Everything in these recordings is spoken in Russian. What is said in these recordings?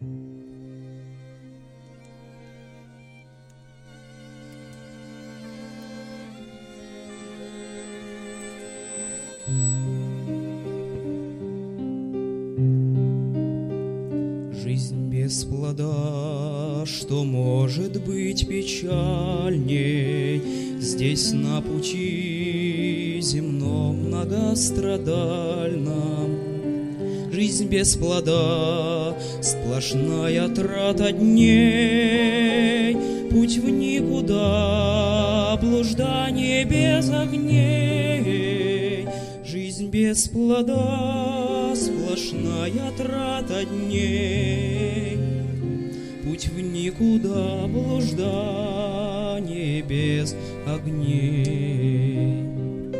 Жизнь без плода, что может быть печальней? Здесь на пути земном многострадальном. Жизнь без плода, сплошная трата дней, путь в никуда, блуждание без огней. Жизнь без плода, сплошная трата дней, путь в никуда, блуждание без огней.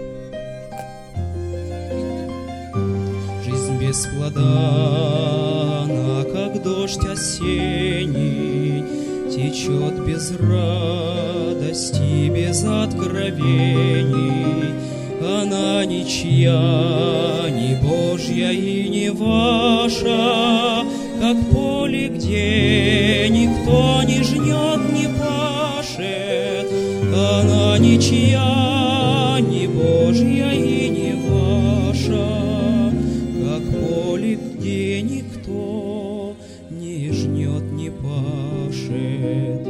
Жизнь без плода, она как дождь осенний, течет без радости, без откровений. Она ничья, не Божья и не ваша, как поле, где никто не жнет, не пашет. Она ничья, не Божья и не ваша, как поле, где никто не жнет, не пашет.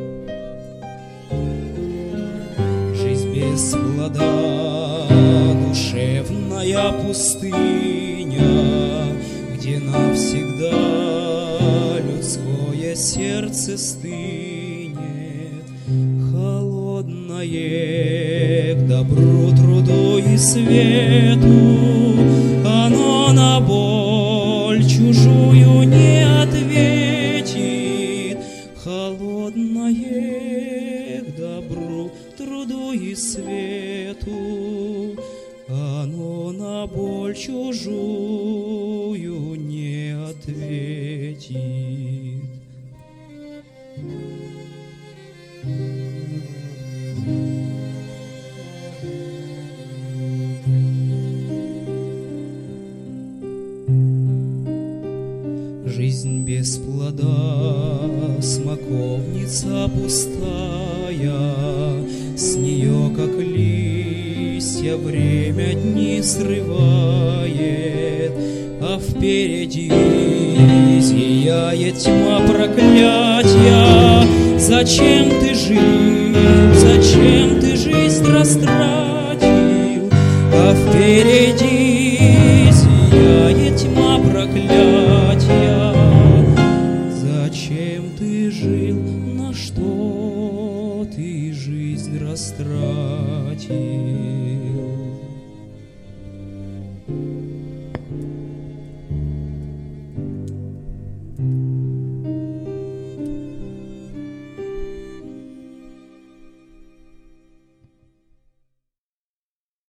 Жизнь без плода, душевная пустыня, где навсегда людское сердце стынет, холодное к добру, труду и свету. Оно на боль чужую не ответит, холодное к добру, труду и свету. Оно на боль чужую не ответит. Жизнь без плода, смоковница пустая, с нее, как листья, время дни срывает, а впереди зияет тьма проклятия. Зачем ты жил, зачем ты жизнь растратил, а впереди зияет тьма проклятия. Зачем ты жил, на что ты жизнь растратил?